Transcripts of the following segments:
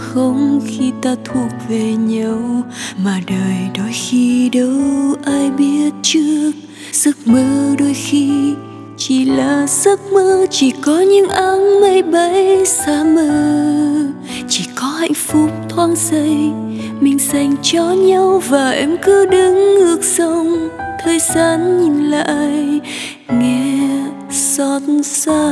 không khi ta thuộc về nhau, mà đời đôi khi đâu ai biết trước. Giấc mơ đôi khi chỉ là giấc mơ, chỉ có những áng mây bay xa mờ, chỉ có hạnh phúc thoáng giây mình dành cho nhau. Và em cứ đứng ngược dòng thời gian nhìn lại, nghe xót xa.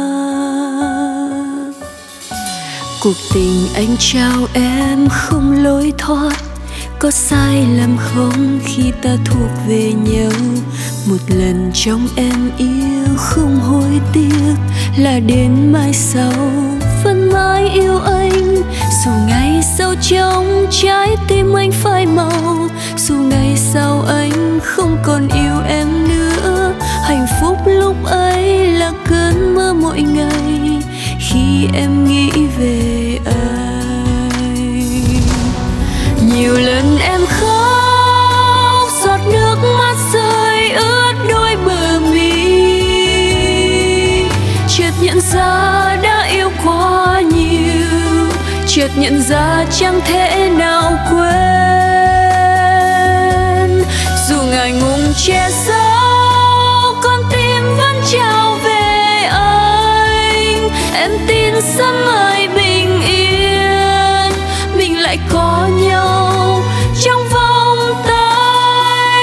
Cuộc tình anh trao em không lối thoát, có sai lầm không khi ta thuộc về nhau. Một lần trong em yêu không hối tiếc, là đến mai sau vẫn mãi yêu anh. Dù ngày sau trong trái tim anh phai màu, dù ngày sau anh không còn yêu em nữa, hạnh phúc lúc ấy là cơn mơ mỗi ngày khi em nghĩ về anh. Nhiều lần em khóc, giọt nước mắt rơi ướt đôi bờ mi, chợt nhận ra đã yêu quá nhiều, chợt nhận ra chẳng thể nào quên. Dù ngại ngùng che giấu, con tim vẫn trao về anh. Em tin sớm mai bình yên, mình lại có nhau trong vòng tay.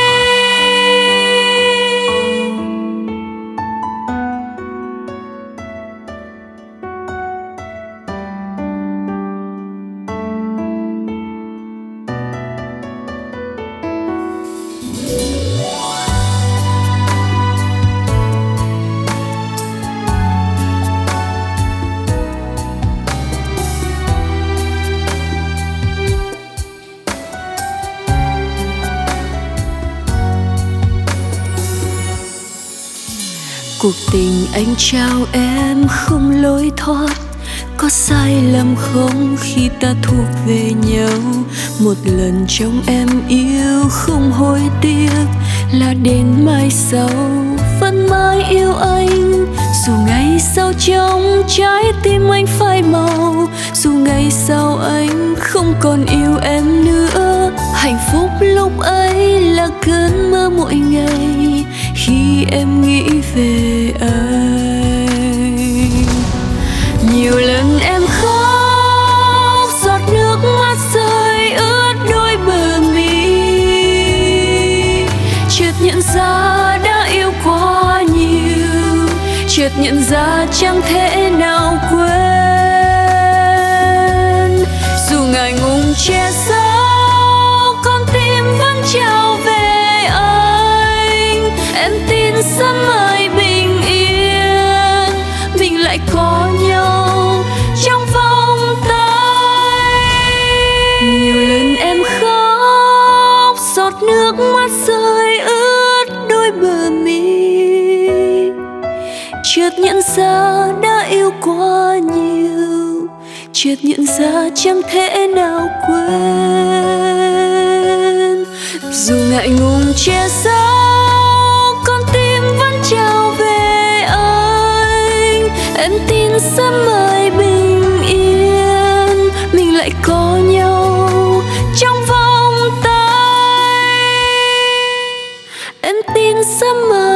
Cuộc tình anh trao em không lối thoát, có sai lầm không khi ta thuộc về nhau. Một lần trong em yêu không hối tiếc, là đến mai sau vẫn mãi yêu anh. Dù ngày sau trong trái tim anh phai màu, dù ngày sau anh không còn yêu em nữa, hạnh phúc lúc ấy là cơn mơ mỗi ngày khi em nghĩ về anh. Nhiều lần em khóc, giọt nước mắt rơi ướt đôi bờ mi, chợt nhận ra đã yêu quá nhiều, chợt nhận ra chẳng thể nào quên. Dù ngại ngùng che giấu, con tim vẫn trao về anh. Em tin sớm mai bình yên, mình lại có nhau trong vòng tay. Nhiều lần em khóc, giọt nước mắt rơi ướt đôi bờ mi, chợt nhận ra đã yêu quá nhiều, chợt nhận ra chẳng thể nào quên. Dù ngại ngùng che giấu, con tim vẫn trao về anh. Em tin sớm mai bình yên, mình lại có nhau trong vòng tay. Em tin sớm mai